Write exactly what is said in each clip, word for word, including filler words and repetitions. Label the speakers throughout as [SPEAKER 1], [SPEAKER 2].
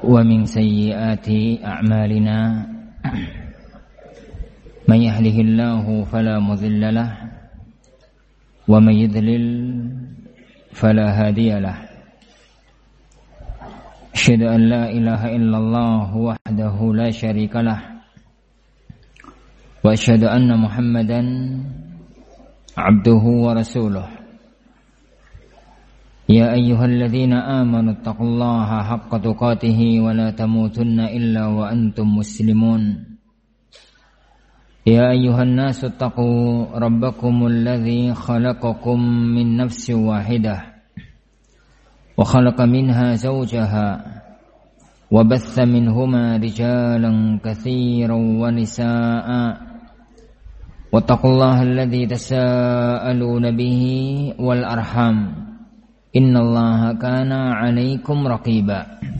[SPEAKER 1] ومن سيئات أعمالنا من يهده الله فلا مضل له ومن يضلل فلا هادي له أشهد أن لا إله إلا الله وحده لا شريك له وأشهد أن محمدا عبده ورسوله يا أيها الذين آمنوا اتقوا الله حق تقاته ولا تموتن إلا وأنتم مسلمون يا أيها الناس اتقوا ربكم الذي خلقكم من نفس واحدة وخلق منها زوجها وبث منهما رجالا كثيرا ونساء واتقوا الله الذي تساءلون به والأرحام إن الله كان عليكم رقيبا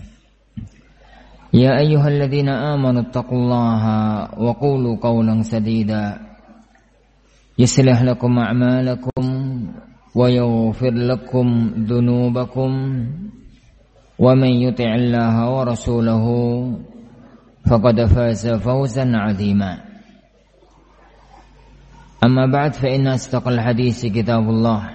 [SPEAKER 1] يا أيها الذين آمنوا اتقوا الله وقولوا قولا سديدا يصلح لكم أعمالكم ويغفر لكم ذنوبكم ومن يطع الله ورسوله فقد فاز فوزا عظيما أما بعد فإن أصدق الحديث كتاب الله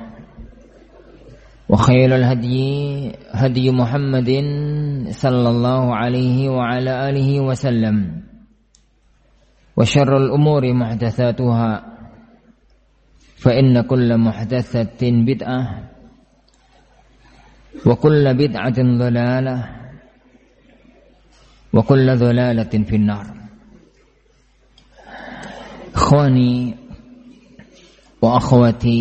[SPEAKER 1] وخير الهدي هدي محمد صلى الله عليه وعلى آله وسلم وشر الأمور محدثاتها فإن كل محدثة بدعة وكل بدعة ضلالة وكل ضلالة في النار. إخواني وأخواتي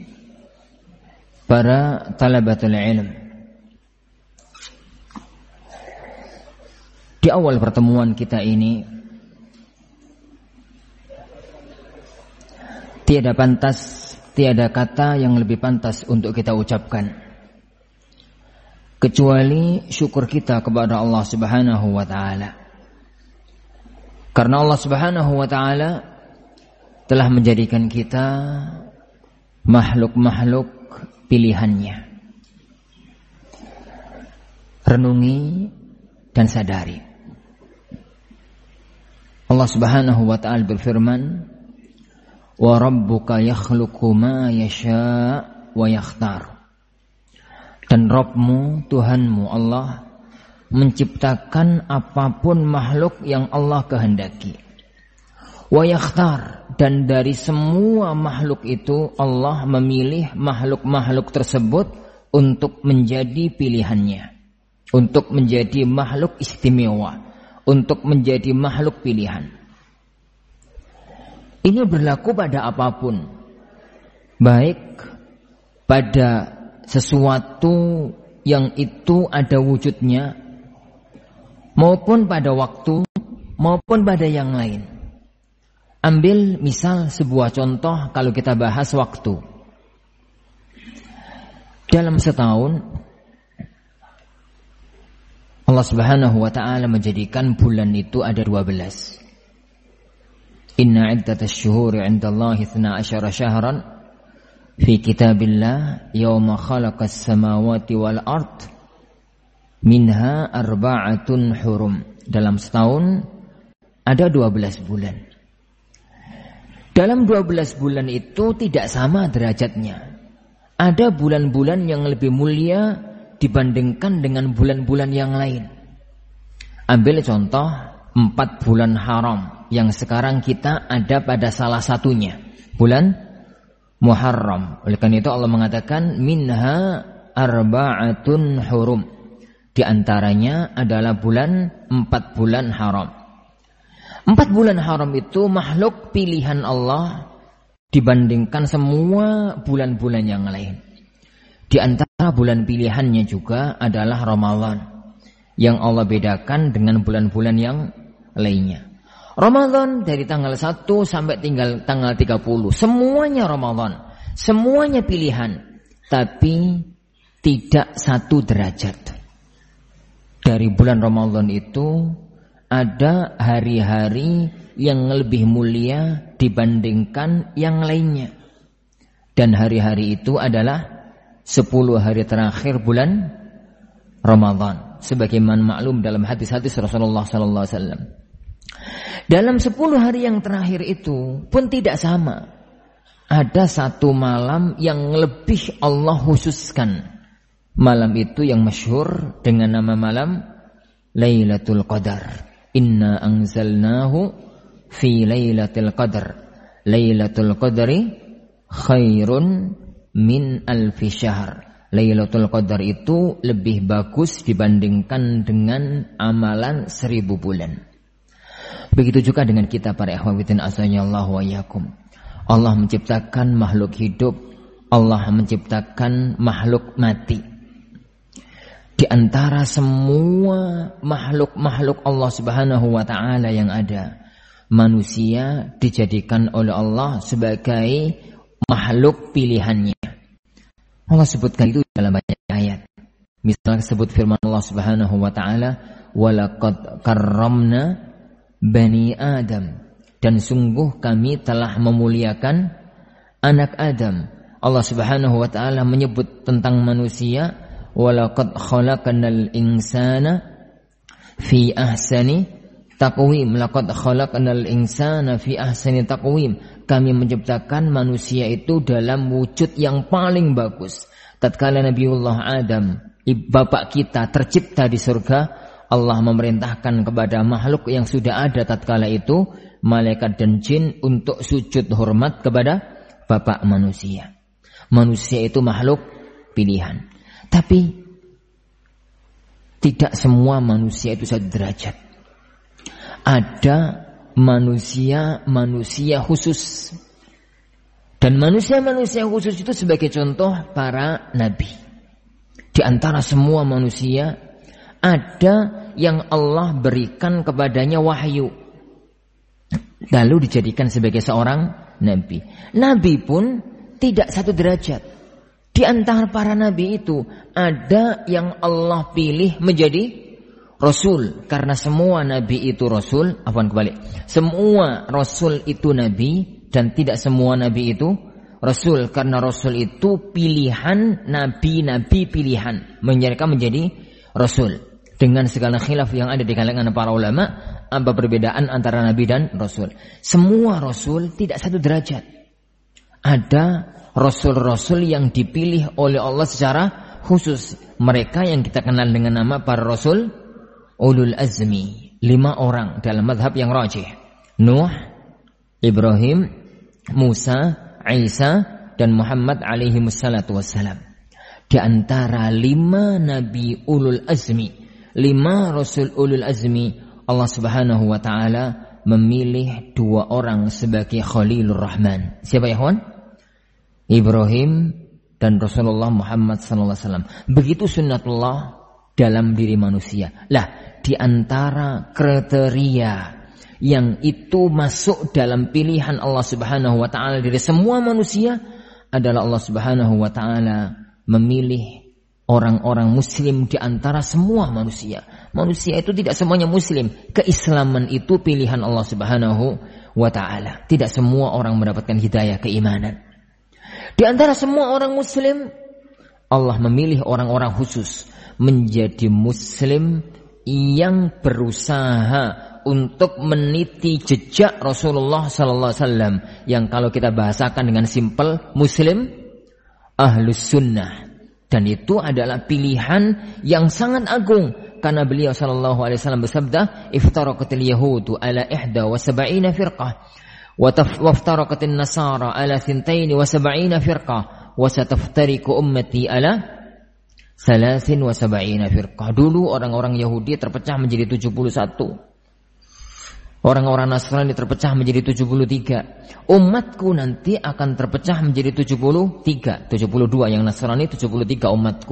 [SPEAKER 1] para talabatul ilm, di awal pertemuan kita ini tiada pantas, tiada kata yang lebih pantas untuk kita ucapkan kecuali syukur kita kepada Allah Subhanahu wa taala. Karena Allah Subhanahu wa taala telah menjadikan kita makhluk-makhluk pilihannya. Renungi dan sadari. Allah Subhanahu wa ta'ala berfirman, "Wa rabbuka yakhluqu ma yasha' wa yakhtar." Dan Rabbmu, Tuhanmu Allah menciptakan apapun makhluk yang Allah kehendaki. Wa yakhtar, dan dari semua makhluk itu Allah memilih makhluk-makhluk tersebut untuk menjadi pilihannya, untuk menjadi makhluk istimewa, untuk menjadi makhluk pilihan. Ini berlaku pada apapun, baik pada sesuatu yang itu ada wujudnya, maupun pada waktu, maupun pada yang lain. Ambil misal sebuah contoh kalau kita bahas waktu. Dalam setahun Allah Subhanahu wa ta'ala menjadikan bulan itu ada dua belas. Inna iddatasy syuhuri 'indallahi itsna asyara syahran fi kitabillah yauma khalaqas samawati wal ard minha arba'atun hurum. Dalam setahun ada dua belas bulan. Dalam dua belas bulan itu tidak sama derajatnya. Ada bulan-bulan yang lebih mulia dibandingkan dengan bulan-bulan yang lain. Ambil contoh empat bulan haram yang sekarang kita ada pada salah satunya, bulan Muharram. Oleh karena itu Allah mengatakan minha arba'atun hurum. Di antaranya adalah bulan empat bulan haram. Empat bulan haram itu makhluk pilihan Allah dibandingkan semua bulan-bulan yang lain. Di antara bulan pilihannya juga adalah Ramadan, yang Allah bedakan dengan bulan-bulan yang lainnya. Ramadan dari tanggal satu sampai tinggal tanggal tiga puluh, semuanya Ramadan, semuanya pilihan, tapi tidak satu derajat. Dari bulan Ramadan itu ada hari-hari yang lebih mulia dibandingkan yang lainnya. Dan hari-hari itu adalah sepuluh hari terakhir bulan Ramadan. sebagaimana maklum dalam hadis-hadis Rasulullah sallallahu alaihi wasallam. Dalam sepuluh hari yang terakhir itu pun tidak sama. Ada satu malam yang lebih Allah khususkan. Malam itu yang masyhur dengan nama malam Lailatul Qadar. Inna anzalnahu fi Lailatul Qadar. Lailatul Qadri khairun min alfi syahr. Lailatul Qadar itu lebih bagus dibandingkan dengan amalan seribu bulan. Begitu juga dengan kita para ikhwan fillah azanillahu wa iyyakum. Allah menciptakan makhluk hidup, Allah menciptakan makhluk mati. Di antara semua makhluk-makhluk Allah Subhanahu wa taala yang ada, manusia dijadikan oleh Allah sebagai makhluk pilihannya. Allah sebutkan itu dalam banyak ayat. Misalnya sebut firman Allah Subhanahu wa taala, "Walaqad karramna bani Adam." Dan sungguh kami telah memuliakan anak Adam. Allah Subhanahu wa taala menyebut tentang manusia, "Walaqad khalaqnal insana fi ahsani taqwim." Laqad khalaqnal insana fi ahsani taqwim. Kami menciptakan manusia itu dalam wujud yang paling bagus. Tatkala Nabiullah Adam, bapak kita, tercipta di surga, Allah memerintahkan kepada makhluk yang sudah ada tatkala itu, malaikat dan jin, untuk sujud hormat kepada bapak manusia. Manusia itu makhluk pilihan. Tapi tidak semua manusia itu satu derajat. Ada manusia-manusia khusus. Dan manusia-manusia khusus itu sebagai contoh para nabi. Di antara semua manusia ada yang Allah berikan kepadanya wahyu, lalu dijadikan sebagai seorang nabi. Nabi pun tidak satu derajat. Di antara para nabi itu ada yang Allah pilih menjadi rasul, karena semua nabi itu rasul. Afwan kembali. Semua rasul itu nabi dan tidak semua nabi itu rasul, karena rasul itu pilihan, nabi-nabi pilihan mereka menjadi rasul. Dengan segala khilaf yang ada di kalangan para ulama, apa perbedaan antara nabi dan rasul? Semua rasul tidak satu derajat. Ada rasul-rasul yang dipilih oleh Allah secara khusus. Mereka yang kita kenal dengan nama para rasul ulul azmi. Lima orang dalam mazhab yang rajih. Nuh, Ibrahim, Musa, Isa, dan Muhammad alaihi wassalatu wassalam. Di antara lima nabi ulul azmi, lima rasul ulul azmi, Allah Subhanahu wa taala memilih dua orang sebagai Khalilur Rahman. Siapa ya kawan? Ibrahim dan Rasulullah Muhammad sallallahu alaihi wasallam. Begitu sunnatullah dalam diri manusia. Lah, di antara kriteria yang itu masuk dalam pilihan Allah Subhanahu wa taala dari semua manusia adalah Allah Subhanahu wa taala memilih orang-orang muslim di antara semua manusia. Manusia itu tidak semuanya muslim. Keislaman itu pilihan Allah Subhanahu wa taala. Tidak semua orang mendapatkan hidayah keimanan. Di antara semua orang muslim, Allah memilih orang-orang khusus menjadi muslim yang berusaha untuk meniti jejak Rasulullah sallallahu alaihi wasallam, yang kalau kita bahasakan dengan simpel, muslim ahlus sunnah. Dan itu adalah pilihan yang sangat agung, karena beliau sallallahu alaihi wasallam bersabda, "Iftaraqatil yahudu ala ihda wa sab'ina firqah waftarakat an-nasara ala thintain wa sab'ina firqah wa sataftariku ummati ala salasin wa sab'ina firqah." Dulu orang-orang Yahudi terpecah menjadi tujuh puluh satu. Orang-orang Nasrani terpecah menjadi tujuh puluh tiga. Umatku nanti akan terpecah menjadi tujuh puluh tiga, tujuh puluh dua yang Nasrani, tujuh puluh tiga umatku.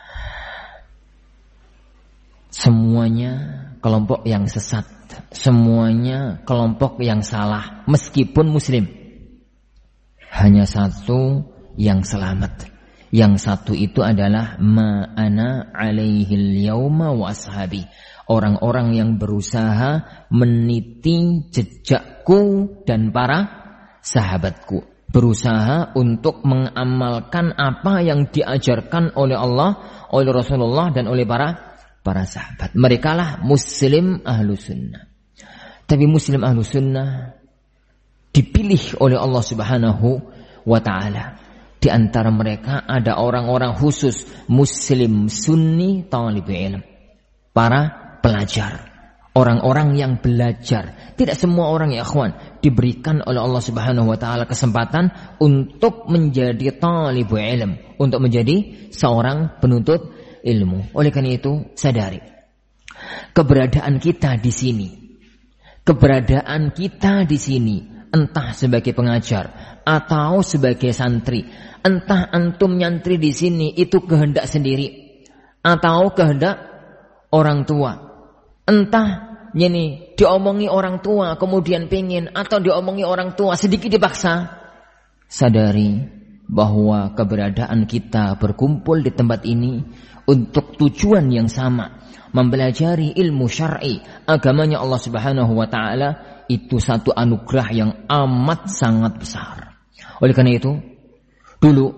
[SPEAKER 1] Semuanya kelompok yang sesat, semuanya kelompok yang salah, meskipun muslim. Hanya satu yang selamat. Yang satu itu adalah ma'ana alaihil yauma wa ashabi. Orang-orang yang berusaha meniti jejakku dan para sahabatku. Berusaha untuk mengamalkan apa yang diajarkan oleh Allah, oleh Rasulullah, dan oleh para para sahabat. Merekalah muslim ahlu sunnah. Tapi muslim ahlu sunnah dipilih oleh Allah Subhanahu wa ta'ala. Di antara mereka ada orang-orang khusus, muslim sunni talibul ilm, para pelajar, orang-orang yang belajar. Tidak semua orang, ya ikhwan, diberikan oleh Allah Subhanahu wa ta'ala kesempatan untuk menjadi talibul ilm, untuk menjadi seorang penuntut ilmu. Oleh karena itu, sadari keberadaan kita di sini, keberadaan kita di sini, entah sebagai pengajar atau sebagai santri, entah antum nyantri di sini itu kehendak sendiri atau kehendak orang tua, entah ini diomongi orang tua kemudian pingin, atau diomongi orang tua sedikit dipaksa. Sadari bahwa keberadaan kita berkumpul di tempat ini untuk tujuan yang sama, mempelajari ilmu syar'i, agamanya Allah Subhanahu wa ta'ala, itu satu anugerah yang amat sangat besar. Oleh karena itu, dulu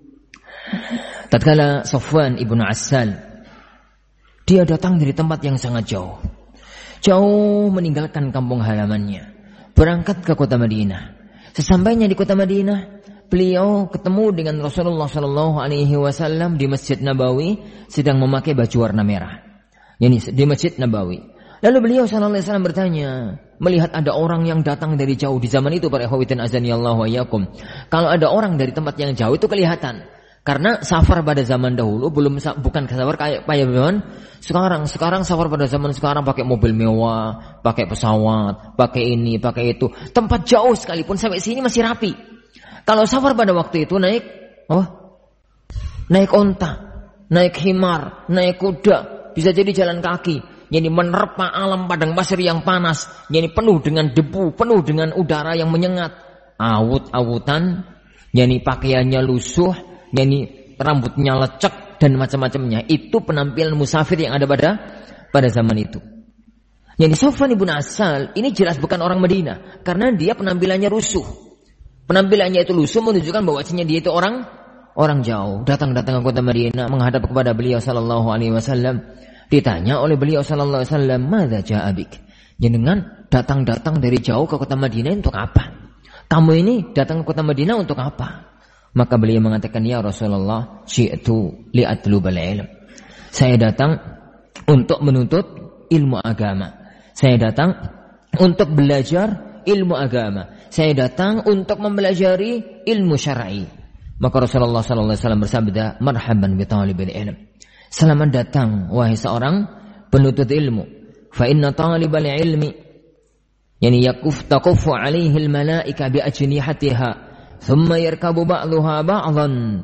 [SPEAKER 1] tatkala Safwan ibnu Assal, dia datang dari tempat yang sangat jauh, jauh meninggalkan kampung halamannya, berangkat ke kota Madinah. Sesampainya di kota Madinah, beliau ketemu dengan Rasulullah Sallallahu Alaihi Wasallam di Masjid Nabawi, sedang memakai baju warna merah. Yani di Masjid Nabawi. Lalu beliau Sallallahu Alaihi Wasallam bertanya, melihat ada orang yang datang dari jauh di zaman itu, para ikhwatin azanillahu wa iyyakum. Kalau ada orang dari tempat yang jauh itu kelihatan. Karena safar pada zaman dahulu belum, bukan safar kayak kayak zaman sekarang. Sekarang safar pada zaman sekarang pakai mobil mewah, pakai pesawat, pakai ini, pakai itu. Tempat jauh sekalipun sampai sini masih rapi. Kalau safar pada waktu itu naik, oh, naik onta, naik himar, naik kuda, bisa jadi jalan kaki. Yani menerpa alam padang pasir yang panas, yani penuh dengan debu, penuh dengan udara yang menyengat, awut-awutan, yani pakaiannya lusuh, yani rambutnya lecek dan macam-macamnya. Itu penampilan musafir yang ada pada pada zaman itu. Yani Safwan ibn Assal ini jelas bukan orang Madinah, karena dia penampilannya rusuh. Penampilannya itu lusuh menunjukkan bahwasanya dia itu orang orang jauh, datang-datang ke kota Madinah menghadap kepada beliau sallallahu alaihi wasallam. Ditanya oleh beliau sallallahu alaihi wasallam, "Madza ja'a bik?" Jenengan datang-datang dari jauh ke kota Madinah untuk apa? Kamu ini datang ke kota Madinah untuk apa? Maka beliau mengatakan, "Ya Rasulullah, syi'tu li'atlubal ilm." Saya datang untuk menuntut ilmu agama. Saya datang untuk belajar ilmu agama. Saya datang untuk mempelajari ilmu syar'i. Maka Rasulullah sallallahu alaihi wasallam bersabda, "Marhaban bi talibil ilm." Selamat datang wahai seorang penuntut ilmu. Fa inna talibal ilmi yani yakuf taqufu alaihi al malaika bi ajnihatiha thumma yarkabu ba'daha ba'dhan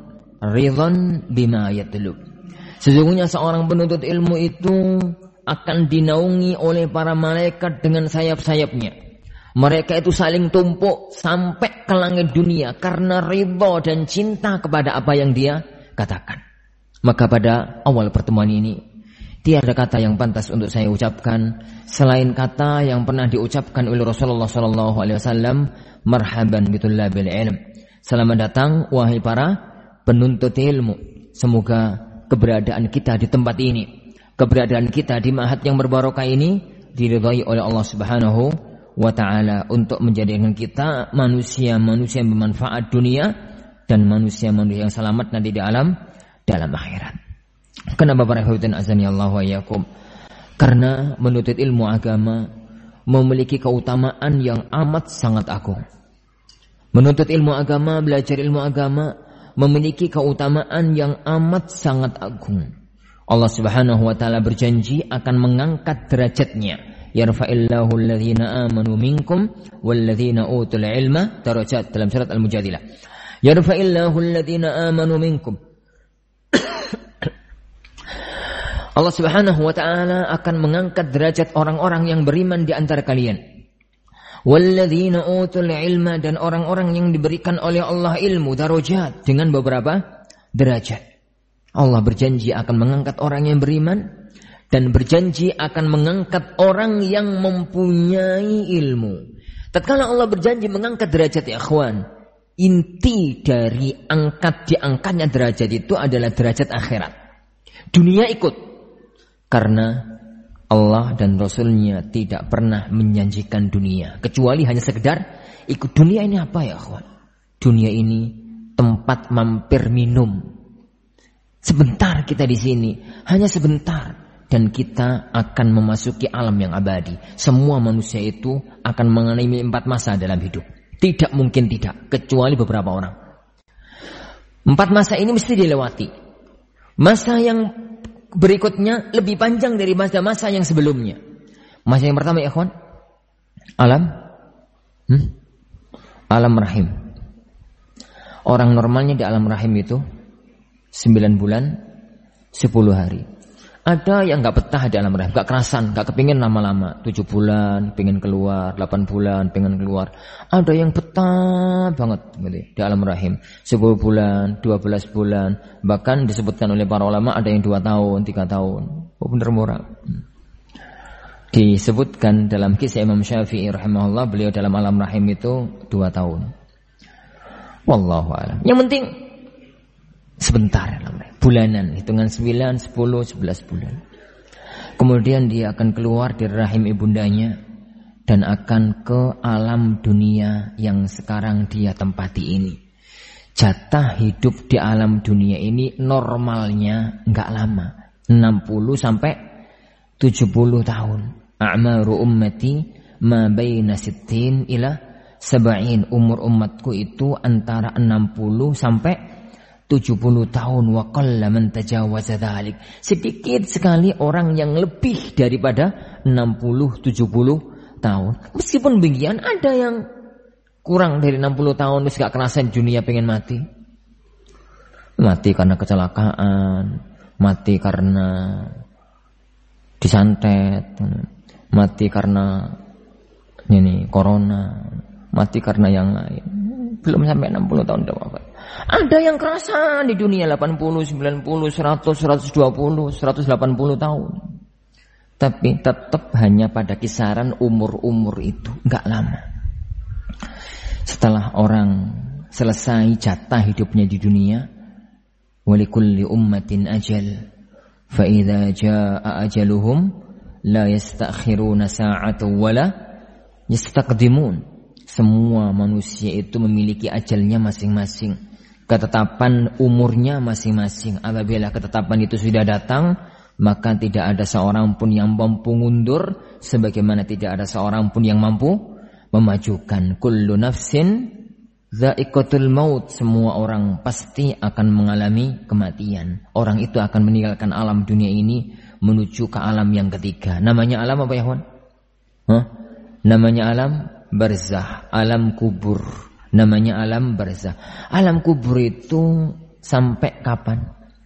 [SPEAKER 1] ridhan bima yatlub. Sesungguhnya seorang penuntut ilmu itu akan dinaungi oleh para malaikat dengan sayap-sayapnya. Mereka itu saling tumpuk sampai ke langit dunia karena ridha dan cinta kepada apa yang dia katakan. Maka pada awal pertemuan ini, tiada kata yang pantas untuk saya ucapkan selain kata yang pernah diucapkan oleh Rasulullah sallallahu alaihi wasallam, marhaban bitullabil ilm. Selamat datang wahai para penuntut ilmu. Semoga keberadaan kita di tempat ini, keberadaan kita di ma'had yang berbarokah ini diridhai oleh Allah Subhanahu wa ta'ala untuk menjadikan kita manusia-manusia yang bermanfaat dunia dan manusia-manusia yang selamat nanti di alam dalam akhirat. Kenapa para ikhwatin azani Allah wa iyyakum? Karena menuntut ilmu agama memiliki keutamaan yang amat sangat agung. Menuntut ilmu agama, belajar ilmu agama memiliki keutamaan yang amat sangat agung. Allah Subhanahu wa taala berjanji akan mengangkat derajatnya. Yarfa'illahu alladhina amanu minkum walladhina utul ilma darajat, dalam surat Al-Mujadilah. Yarfa'illahu alladhina amanu minkum. Allah Subhanahu wa ta'ala akan mengangkat derajat orang-orang yang beriman di antara kalian. Walladzina utul ilma, dan orang-orang yang diberikan oleh Allah ilmu, darajat, dengan beberapa derajat. Allah berjanji akan mengangkat orang yang beriman dan berjanji akan mengangkat orang yang mempunyai ilmu. Tatkala Allah berjanji mengangkat derajat, ya ikhwan, inti dari angkat diangkatnya derajat itu adalah derajat akhirat. Dunia ikut, Karena Allah dan Rasulnya tidak pernah menjanjikan dunia kecuali hanya sekedar ikut. Dunia ini apa ya akhwan? Dunia ini tempat mampir minum. Sebentar kita di sini, hanya sebentar, dan kita akan memasuki alam yang abadi. Semua manusia itu akan mengalami empat masa dalam hidup. Tidak mungkin tidak, kecuali beberapa orang. Empat masa ini mesti dilewati. Masa yang berikutnya lebih panjang dari masa-masa yang sebelumnya. Masa yang pertama ya kawan, alam hmm? alam rahim. Orang normalnya di alam rahim itu sembilan bulan sepuluh hari. Ada yang gak betah di alam rahim, gak kerasan, gak kepingin lama-lama. tujuh bulan pengen keluar, delapan bulan pengen keluar. Ada yang betah banget gitu, di alam rahim, sepuluh bulan, dua belas bulan. Bahkan disebutkan oleh para ulama ada yang dua tahun, tiga tahun. Oh bener murah. Disebutkan dalam kisah Imam Syafi'i rahimahullah, beliau dalam alam rahim itu dua tahun. Wallahu a'lam. Yang penting sebentar, bulanan, hitungan sembilan, sepuluh, sebelas bulan. Kemudian dia akan keluar dari rahim ibundanya dan akan ke alam dunia yang sekarang dia tempati ini. Jatah hidup di alam dunia ini normalnya enggak lama, enam puluh sampai tujuh puluh tahun. A'maru ummati ma baina sittin ila sab'in. Umur umatku itu antara enam puluh sampai tujuh puluh tahun. Wa qalla man tajawaza dzalik. Sedikit sekali orang yang lebih daripada enam puluh tujuh puluh tahun. Meskipun demikian ada yang kurang dari enam puluh tahun terus gak kerasan dunia pengen mati. Mati karena kecelakaan, mati karena disantet, mati karena ini corona, mati karena yang lain. Belum sampai enam puluh tahun udah wafat. Ada yang kerasan di dunia delapan puluh, sembilan puluh, seratus, seratus dua puluh, seratus delapan puluh tahun. Tapi tetap hanya pada kisaran umur-umur itu, enggak lama. Setelah orang selesai jatah hidupnya di dunia, walikulli ummatin ajal, fa idza jaa ajaluhum la yastakhiruna sa'atan wala yastaqdimun. Semua manusia itu memiliki ajalnya masing-masing, ketetapan umurnya masing-masing. Apabila ketetapan itu sudah datang, maka tidak ada seorang pun yang mampu mundur, sebagaimana tidak ada seorang pun yang mampu memajukan. Kullu nafsin dha'iqatul maut. Semua orang pasti akan mengalami kematian. Orang itu akan meninggalkan alam dunia ini menuju ke alam yang ketiga. Namanya alam apa ya, Wan? Hah? Namanya alam barzah, alam kubur. Namanya alam barzah. Alam kubur itu sampai kapan?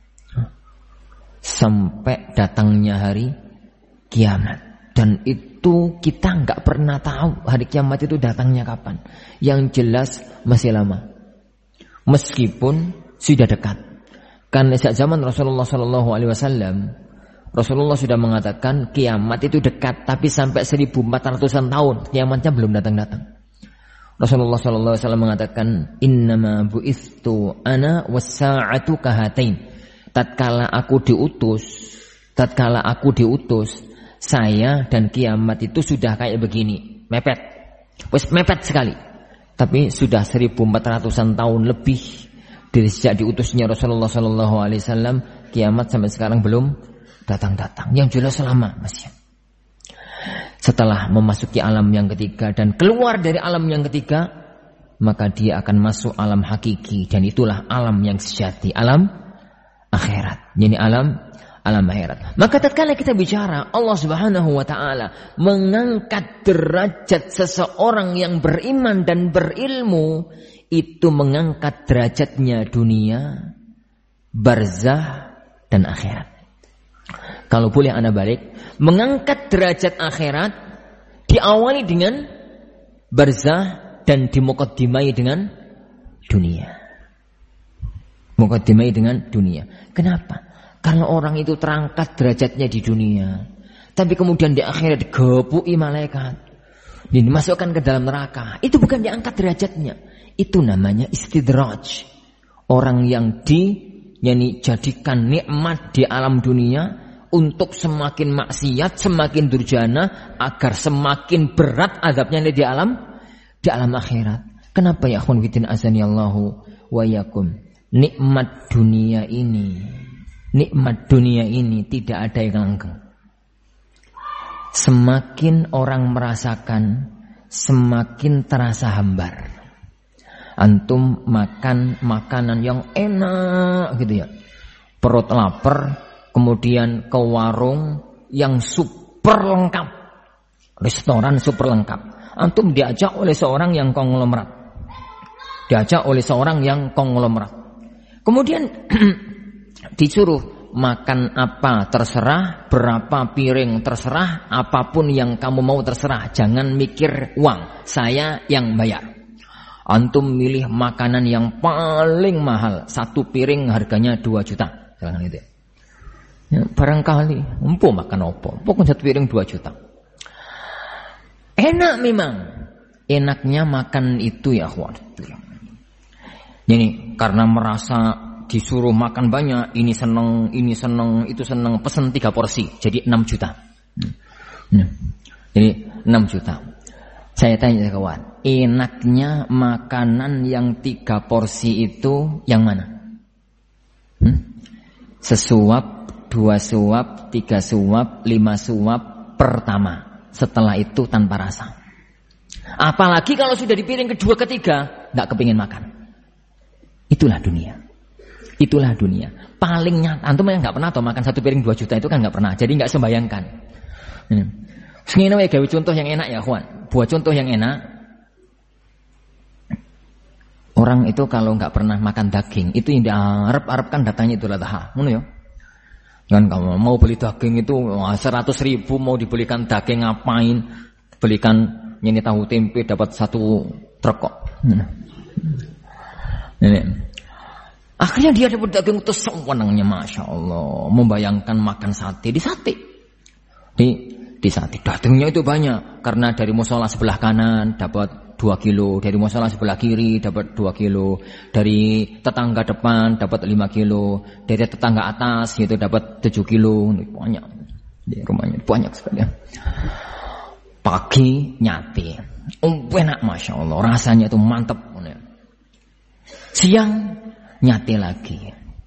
[SPEAKER 1] Sampai datangnya hari kiamat. Dan itu kita nggak pernah tahu hari kiamat itu datangnya kapan. Yang jelas masih lama, meskipun sudah dekat. Karena sejak zaman Rasulullah Shallallahu Alaihi Wasallam, Rasulullah sudah mengatakan kiamat itu dekat, tapi sampai seribu empat ratusan tahun kiamatnya belum datang-datang. Rasulullah Shallallahu Alaihi Wasallam mengatakan, Innama bu'istu ana was-sa'atu kahatain. Tatkala aku diutus, tatkala aku diutus, saya dan kiamat itu sudah kayak begini, mepet, wes mepet sekali. Tapi sudah seribu empat ratusan tahun lebih dari sejak diutusnya Rasulullah Shallallahu Alaihi Wasallam, kiamat sampai sekarang belum datang-datang. Yang jelas lama masih. Setelah memasuki alam yang ketiga dan keluar dari alam yang ketiga, maka dia akan masuk alam hakiki, dan itulah alam yang sejati, alam akhirat. Jadi alam alam akhirat. Maka tatkala kita bicara Allah Subhanahu wa taala mengangkat derajat seseorang yang beriman dan berilmu, itu mengangkat derajatnya dunia, barzah dan akhirat. Kalau boleh anda balik, mengangkat derajat akhirat diawali dengan barzah dan dimuqaddimai dengan dunia. Muqaddimai dengan dunia. Kenapa? Karena orang itu terangkat derajatnya di dunia, tapi kemudian di akhirat digepui malaikat, dimasukkan ke dalam neraka. Itu bukan diangkat derajatnya, itu namanya istidraj. Orang yang di yani jadikan nikmat di alam dunia, untuk semakin maksiat, semakin durjana, agar semakin berat azabnya di alam di alam akhirat. Kenapa ya akhwan fiddin azanillahu wa yakum? Nikmat dunia ini, nikmat dunia ini tidak ada yang langgeng. Semakin orang merasakan, semakin terasa hambar. Antum makan makanan yang enak gitu ya, perut lapar, kemudian ke warung yang super lengkap, restoran super lengkap. Antum diajak oleh seorang yang konglomerat, diajak oleh seorang yang konglomerat. Kemudian disuruh makan apa terserah, berapa piring terserah, apapun yang kamu mau terserah, jangan mikir uang, saya yang bayar. Antum milih makanan yang paling mahal, satu piring harganya dua juta, jangan itu. Ya, barangkali, empo makan opo, pokoknya satu piring dua juta. Enak memang, enaknya makan itu ya akhwat. Ini karena merasa disuruh makan banyak, ini seneng, ini seneng, itu seneng, pesen tiga porsi, jadi enam juta. Hmm. Jadi enam juta. Saya tanya kawan, enaknya makanan yang tiga porsi itu yang mana? Hmm? Sesuap, dua suap, tiga suap, lima suap pertama. Setelah itu tanpa rasa. Apalagi kalau sudah di piring kedua, ketiga, nggak kepingin makan. Itulah dunia. Itulah dunia. Paling nyata. Antum yang nggak pernah atau makan satu piring dua juta itu kan nggak pernah. Jadi nggak sembayangkan. Hmm. Segini gawe contoh yang enak ya, kawan. Buat contoh yang enak. Orang itu kalau nggak pernah makan daging, itu yang diharap-harap kan datangnya itu adalah ngono ya. Kan kamu mau beli daging itu seratus ribu, mau dibelikan daging ngapain? Belikan ini tahu tempe dapat satu truk kok. Hmm. Ini. Akhirnya dia dapat daging itu sewenangnya, masya Allah. Membayangkan makan sate di sate. Di di sate dagingnya itu banyak karena dari musola sebelah kanan dapat dua kilo, dari musola sebelah kiri dapat dua kilo, dari tetangga depan dapat lima kilo, dari tetangga atas itu dapat tujuh kilo, banyak di rumahnya banyak sekali. Pagi nyate, oh, enak masya Allah, rasanya itu mantap. Siang nyate lagi,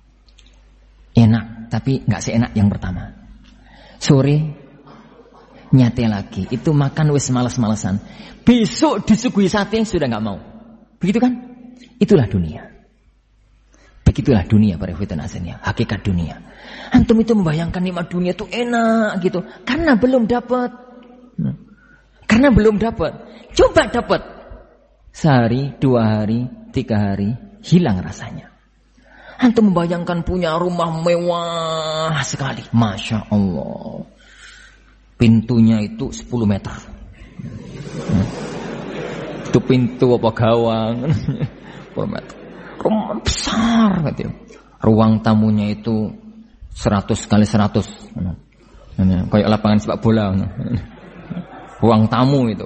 [SPEAKER 1] enak tapi nggak seenak yang pertama. Sore nyate lagi, itu makan wis males-malesan. Besok disuguhi sate sudah nggak mau. Begitu kan? Itulah dunia. Begitulah dunia para ikhwan aslinya, hakikat dunia. Antum itu membayangkan nikmat dunia itu enak gitu, karena belum dapat. Karena belum dapat. Coba dapat. Sehari, dua hari, tiga hari, hilang rasanya. Antum membayangkan punya rumah mewah sekali, masya Allah. Pintunya itu sepuluh meter. Itu pintu apa gawang? sepuluh meter. Rumah besar gitu. Ruang tamunya itu seratus kali seratus. Kayak lapangan sepak bola. Ruang tamu itu.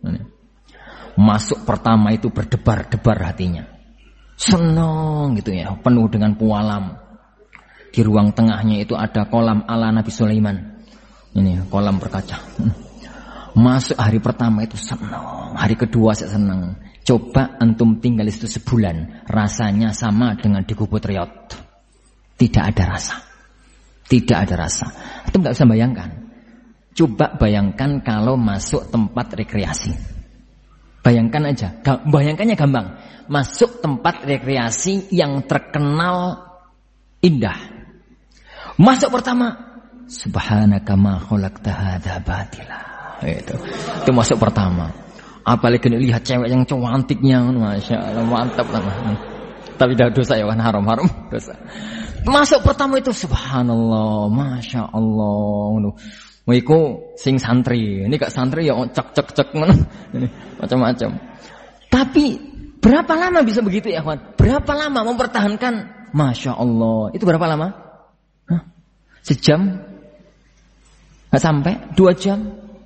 [SPEAKER 1] Masuk pertama itu berdebar-debar hatinya. Senang gitu ya, penuh dengan pualam. Di ruang tengahnya itu ada kolam ala Nabi Sulaiman. Ini kolam berkaca. Masuk hari pertama itu senang, hari kedua saya senang. Coba antum tinggal di situ sebulan, rasanya sama dengan di Gubut Riyadh. Tidak ada rasa, tidak ada rasa. Antum nggak bisa bayangkan. Coba bayangkan kalau masuk tempat rekreasi. Bayangkan aja, bayangkannya gampang. Masuk tempat rekreasi yang terkenal indah. Masuk pertama, subhanaka ma khalaqta hadza batila. Itu. Itu masuk pertama. Apalagi lihat cewek yang cantiknya, masya Allah, mantap lah. Tapi dah dosa ya, haram haram dosa. Masuk pertama itu subhanallah, masya Allah. Wiku sing santri, ini gak santri ya cek cek cek macam-macam. Tapi berapa lama bisa begitu ya kawan? Berapa lama mempertahankan? Masya Allah. Itu berapa lama? Hah? Sejam? Gak sampai? Dua jam?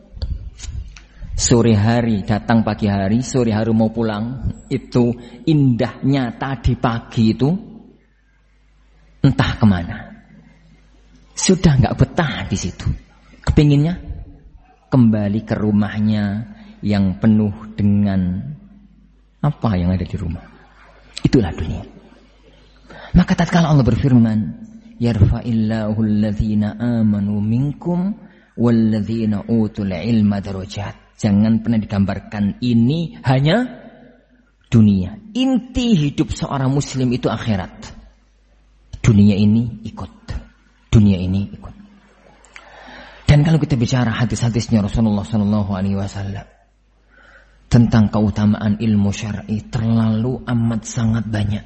[SPEAKER 1] Sore hari datang pagi hari, sore hari mau pulang. Itu indahnya tadi pagi itu entah kemana. sudah nggak betah di situ. Kepinginnya kembali ke rumahnya yang penuh dengan apa yang ada di rumah. Itulah dunia. Maka tatkala Allah berfirman, yarfa'illahu alladhina amanu minkum walladzina utul ilma darajat. Jangan pernah digambarkan ini hanya dunia. Inti hidup seorang muslim itu akhirat. Dunia ini ikut. Dunia ini ikut. Dan kalau kita bicara hadis-hadisnya Rasulullah sallallahu alaihi wasallam tentang keutamaan ilmu syar'i terlalu amat sangat banyak.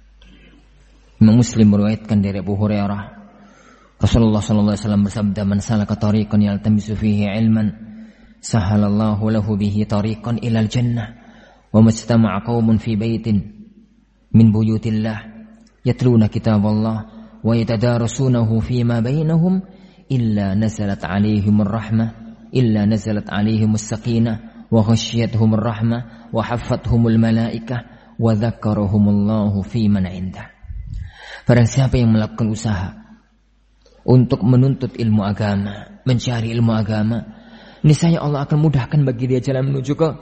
[SPEAKER 1] Imam Muslim meriwayatkan dari Abu Hurairah, Rasulullah sallallahu alaihi wasallam bersabda, "Man salaka tariqan yaltamisu fihi ilman, sahalallahu lahu bihi tariqan ilal jannah, wa mastama'a qaumun fi baitin min buyutillah yatluna kitaballah wa yatadarasunahu fima bainahum illa nazalat 'alaihimur rahmah, illa nazalat 'alaihimus sakinah, wa ghasyiyatuhumur rahmah, wa haffathumul malaikah, wa dzakarahumullahu fi man 'indah." Barang siapa yang melakukan usaha untuk menuntut ilmu agama, mencari ilmu agama, niscaya Allah akan mudahkan bagi dia jalan menuju ke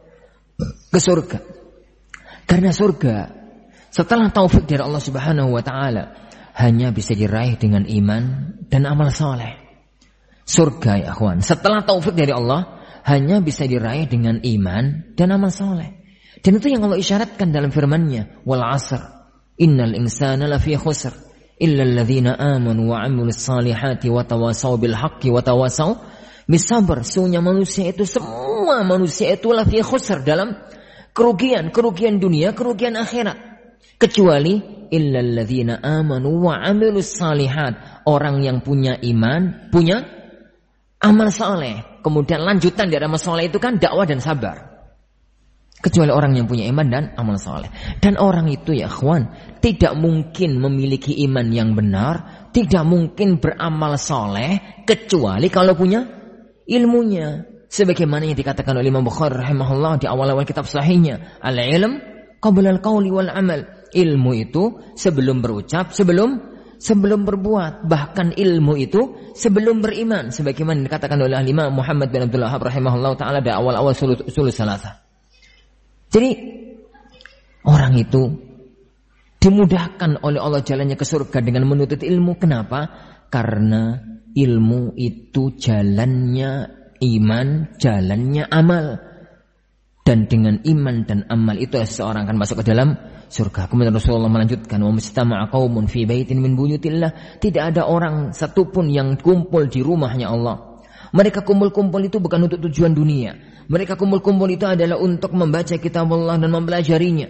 [SPEAKER 1] ke surga. Karena surga setelah taufik dari Allah Subhanahu wa taala hanya bisa diraih dengan iman dan amal saleh. Surga ya akhwan, setelah taufik dari Allah hanya bisa diraih dengan iman dan amal saleh. Dan itu yang Allah isyaratkan dalam firman-Nya, wal 'asr innal insana lafi khusr illa alladzina amanu wa 'amilus salihati wa tawasaw bil haqqi wa tawasaw bis sabr. Sesungguhnya manusia itu, semua manusia itu lafi khusr, dalam kerugian, kerugian dunia, kerugian akhirat, kecuali illa alladzina amanu wa 'amilus salihat, orang yang punya iman, punya amal saleh. Kemudian lanjutan dari amal saleh itu kan dakwah dan sabar. Kecuali orang yang punya iman dan amal saleh. Dan orang itu ya akhwan, tidak mungkin memiliki iman yang benar, tidak mungkin beramal saleh, kecuali kalau punya ilmunya. Sebagaimana yang dikatakan oleh Imam Bukhari rahimahullah di awal-awal kitab sahihnya, al-ilm qabla al-qawli wal amal. Ilmu itu sebelum berucap, sebelum sebelum berbuat. Bahkan ilmu itu sebelum beriman. Sebagaimana dikatakan oleh Imam Muhammad bin Abdul Wahhab rahimahullah ta'ala di awal-awal usul salasah. Jadi orang itu dimudahkan oleh Allah jalannya ke surga dengan menuntut ilmu. Kenapa? Karena ilmu itu jalannya iman, jalannya amal. Dan dengan iman dan amal itu seseorang akan masuk ke dalam surga. Kemudian Rasulullah melanjutkan, wa mustama'a qaumun fi baitin min buyutillah. Tidak ada orang satupun yang kumpul di rumahnya Allah. Mereka kumpul-kumpul itu bukan untuk tujuan dunia. Mereka kumpul-kumpul itu adalah untuk membaca kitab Allah dan mempelajarinya.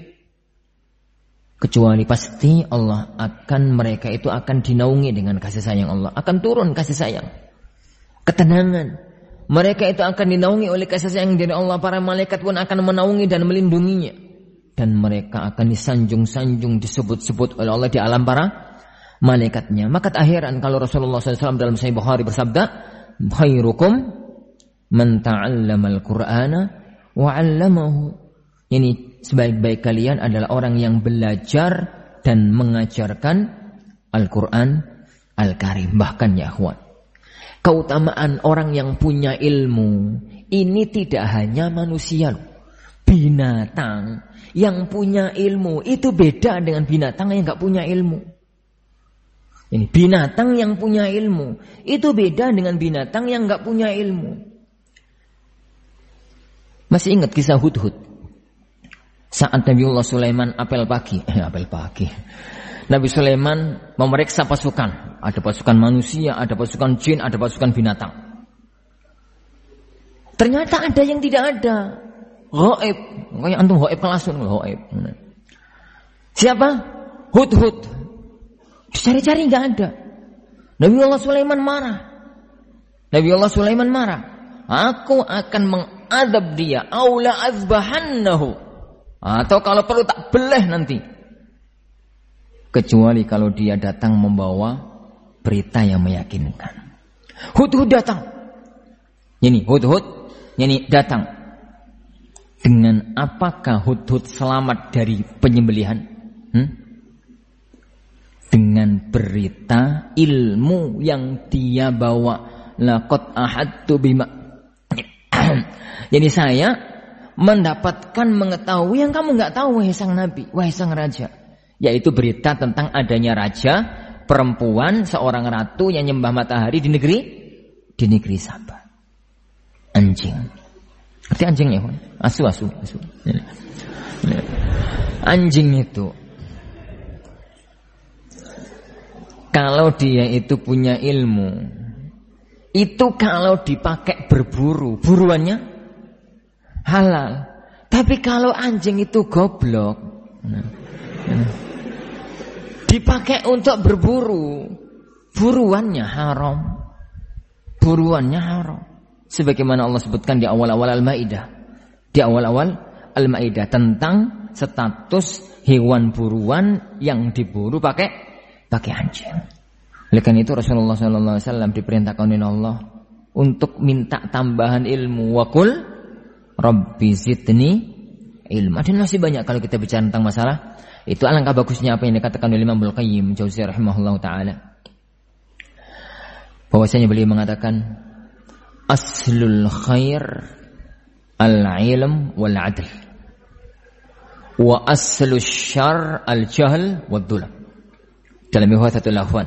[SPEAKER 1] Kecuali pasti Allah akan, mereka itu akan dinaungi dengan kasih sayang Allah. Akan turun kasih sayang, ketenangan. Mereka itu akan dinaungi oleh kasih sayang dari Allah. Para malaikat pun akan menaungi dan melindunginya. Dan mereka akan disanjung-sanjung, disebut-sebut oleh Allah di alam para malaikatnya. Maka tak heran kalau Rasulullah shallallahu alaihi wasallam dalam Sahih Bukhari bersabda, khairukum man ta'allamal Qur'ana wa 'allamahu. Ini sebaik-baik kalian adalah orang yang belajar dan mengajarkan Al-Qur'an Al-Karim. Bahkan ya akhwan, keutamaan orang yang punya ilmu ini tidak hanya manusia, binatang yang punya ilmu itu beda dengan binatang yang enggak punya ilmu. Ini binatang yang punya ilmu itu beda dengan binatang yang enggak punya ilmu. Masih ingat kisah Hudhud? Saat Nabiullah Sulaiman apel pagi, eh, apel pagi. Nabi Sulaiman memeriksa pasukan. Ada pasukan manusia, ada pasukan jin, ada pasukan binatang. Ternyata ada yang tidak ada. Ghaib. Kayak antum ghaib kelasun, ghaib. Siapa? Hudhud. Dicari-cari enggak ada. Nabiullah Sulaiman marah. Nabiullah Sulaiman marah. Aku akan mengadab dia, aula azbahannahu. Atau kalau perlu tak beleh nanti. Kecuali kalau dia datang membawa berita yang meyakinkan. Hudhud datang. Ini Hudhud, ini datang. Dengan apakah Hudhud selamat dari penyembelihan? Hmm? dengan berita ilmu yang dia bawa. Laqad ahadtu bima. Jadi saya mendapatkan mengetahui yang kamu nggak tahu, wahai sang nabi, wahai sang raja, yaitu berita tentang adanya raja perempuan, seorang ratu yang nyembah matahari di negeri di negeri Sabah. Anjing. Arti anjingnya, asu asu asu. Anjing itu kalau dia itu punya ilmu, itu kalau dipakai berburu, buruannya halal. Tapi kalau anjing itu goblok, dipakai untuk berburu, buruannya haram. Buruannya haram. Sebagaimana Allah sebutkan di awal-awal Al-Maidah. Di awal-awal Al-Maidah tentang status hewan buruan yang diburu pakai pakai anjing. Oleh karena itu Rasulullah shallallahu alaihi wasallam diperintahkan oleh Allah untuk minta tambahan ilmu. Wa qul rabbi zidni ilma. Dan masih banyak kalau kita bicara tentang masalah itu. Alangkah bagusnya apa yang dikatakan oleh Imam Al-Qayyim Jauziyah rahimahullah ta'ala, bahwasanya beliau mengatakan aslul khair al-ilm wal-adl wa aslul syarr al-jahl wad-dhulam. Dalam Ihwathatul Akhwan,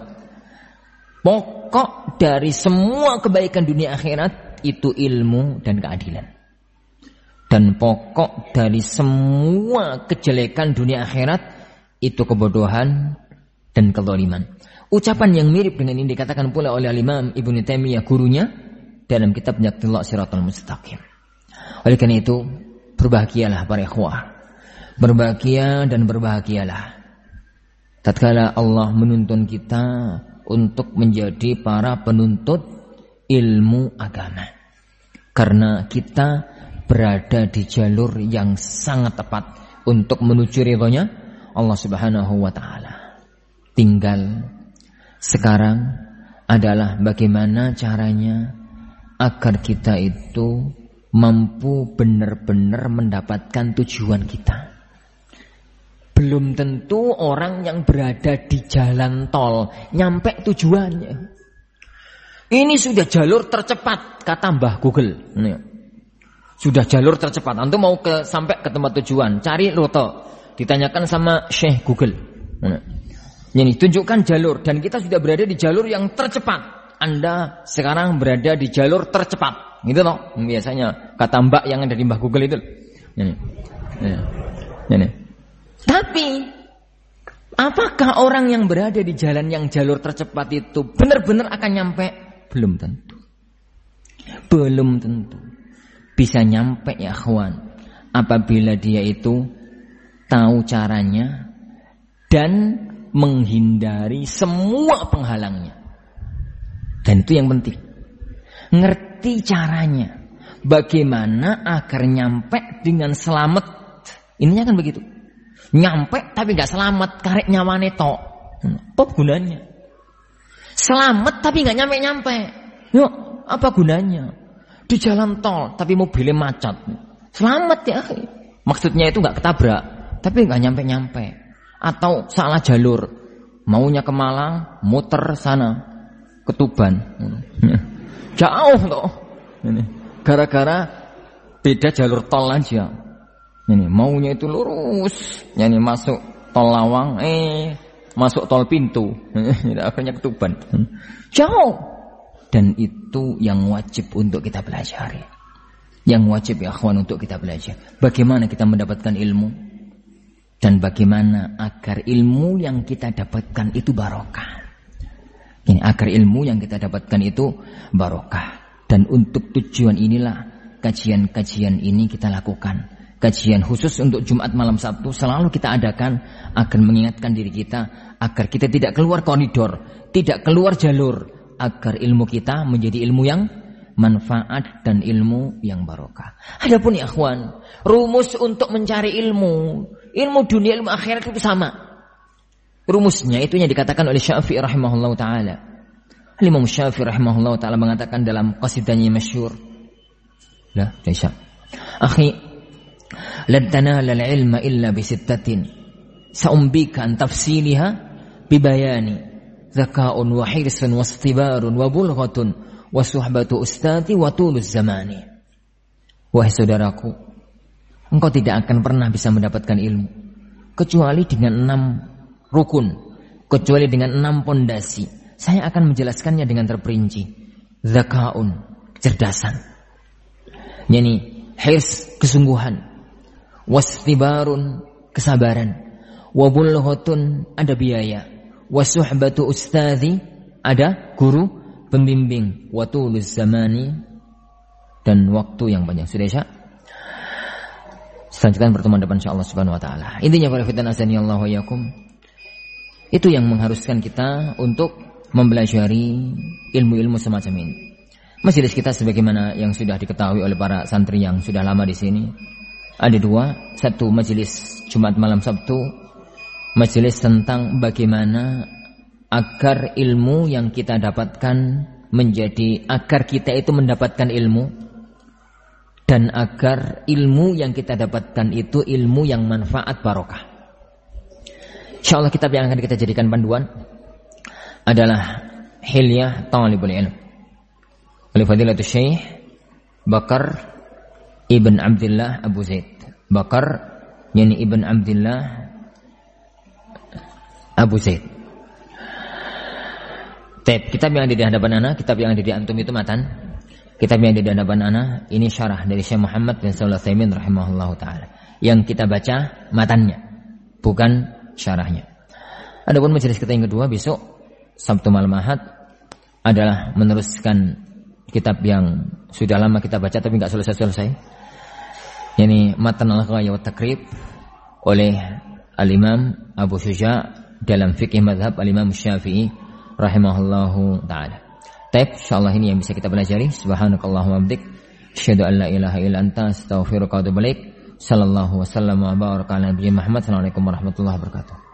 [SPEAKER 1] pokok dari semua kebaikan dunia akhirat itu ilmu dan keadilan. Dan pokok dari semua kejelekan dunia akhirat itu kebodohan dan kezaliman. Ucapan yang mirip dengan ini dikatakan pula oleh Imam Ibnu Taimiyah, gurunya, dalam kitabnya Iqtida' Shiratal Mustaqim. Oleh karena itu, berbahagialah para ikhwah. Berbahagia dan berbahagialah tatkala Allah menuntun kita untuk menjadi para penuntut ilmu agama. Karena kita berada di jalur yang sangat tepat untuk menuju ridhonya Allah Subhanahu wa taala. Tinggal sekarang adalah bagaimana caranya agar kita itu mampu benar-benar mendapatkan tujuan kita. Belum tentu orang yang berada di jalan tol nyampe tujuannya. Ini sudah jalur tercepat kata Mbah Google. Nih. Sudah jalur tercepat. Antum mau ke sampai ke tempat tujuan, cari rute. Ditanyakan sama Syekh Google. Nah. Ini tunjukkan jalur dan kita sudah berada di jalur yang tercepat. Anda sekarang berada di jalur tercepat. Gitu loh. Biasanya kata Mbak yang ada di Mbah Google itu. Ini. Ini. Ini. Tapi apakah orang yang berada di jalan yang jalur tercepat itu benar-benar akan nyampe? Belum tentu. Belum tentu. Bisa nyampe ya akhwan apabila dia itu tahu caranya dan menghindari semua penghalangnya. Dan itu yang penting. Ngerti caranya. Bagaimana agar nyampe dengan selamat. Ininya kan begitu. Nyampe tapi gak selamat, karek nyawane tok. Apa gunanya? Selamat tapi gak nyampe-nyampe. Yuk, apa gunanya? Di jalan tol tapi mobilnya macet. Selamat ya. Maksudnya itu gak ketabrak, tapi gak nyampe-nyampe. Atau salah jalur. Maunya ke Malang, muter sana ke Tuban. Jauh toh. Gara-gara beda jalur tol aja. Ini maunya itu lurus, yani masuk tol Lawang, eh masuk tol Pintu, akhirnya ke Tuban. Jauh. Dan itu yang wajib untuk kita pelajari. Yang wajib ya akhwan untuk kita belajar. Bagaimana kita mendapatkan ilmu dan bagaimana agar ilmu yang kita dapatkan itu barokah. Ini agar ilmu yang kita dapatkan itu barokah. Dan untuk tujuan inilah kajian-kajian ini kita lakukan. Kajian khusus untuk Jumat malam Sabtu selalu kita adakan agar mengingatkan diri kita agar kita tidak keluar koridor, tidak keluar jalur, agar ilmu kita menjadi ilmu yang manfaat dan ilmu yang barokah. Adapun ya akhwan, rumus untuk mencari ilmu, ilmu dunia, ilmu akhirat itu sama. Rumusnya itu yang dikatakan oleh Syafi'i rahimahullah ta'ala. Imam Syafi'i rahimahullah ta'ala mengatakan dalam qasidahnya masyhur. Lah, Aisyah. Akhi, lan tanala al-ilma illa bi sittatin. Sa'umbika an tafsiliha bibayani zaka'un wa hirsun wa istibarun wa bulghatun wa suhbatu ustati wa tulus zamani. Wahai saudaraku, engkau tidak akan pernah bisa mendapatkan ilmu kecuali dengan enam rukun, kecuali dengan enam pondasi. Saya akan menjelaskannya dengan terperinci. Zaka'un, kecerdasan. Yani hirs, kesungguhan. Wastibarun, kesabaran. Wabulghotun, ada biaya. Wasuhbatu ustadhi, ada guru pembimbing. Watulus zamani, dan waktu yang banyak. Sudah Isya? Selanjutkan pertemuan depan insyaallah subhanahu wa ta'ala. Intinya para fitan azani Allah wa yakum, itu yang mengharuskan kita untuk mempelajari ilmu-ilmu semacam ini. Majelis kita sebagaimana yang sudah diketahui oleh para santri yang sudah lama di sini, ada dua. Satu majelis Jumat malam Sabtu, majelis tentang bagaimana agar ilmu yang kita dapatkan menjadi, agar kita itu mendapatkan ilmu, dan agar ilmu yang kita dapatkan itu ilmu yang manfaat barokah. InsyaAllah kitab yang akan kita jadikan panduan adalah Hilyah Talibul Ilm oleh Fadilatul Syekh Bakar Ibn Abdullah Abu Zaid. Bakar yani Ibn Abdullah Abu Zaid. Tab, kitab yang ada di hadapan anak, kitab yang ada di antum itu matan. Kitab yang ada di hadapan anak ini syarah dari Syekh Muhammad bin Shalih Al-Utsaimin rahimahullahu taala. Yang kita baca matannya, bukan syarahnya. Adapun majelis kita yang kedua besok Sabtu malam Ahad adalah meneruskan kitab yang sudah lama kita baca tapi enggak selesai-selesai. Yani Matan Al-Ghaya wa Taqrib oleh Al-Imam Abu Syuja' dalam fikih mazhab Al-Imam Syafi'i rahimahullahu taala. Taib, insyaallah ini yang bisa kita pelajari. Subhanakallahumma wa bihamdik, asyhadu an la ilaha illa anta, astaghfiruka wa atubu ilaik. Sallallahu wasallam wa baraka ala nabiyina Muhammad. Assalamualaikum warahmatullahi wabarakatuh.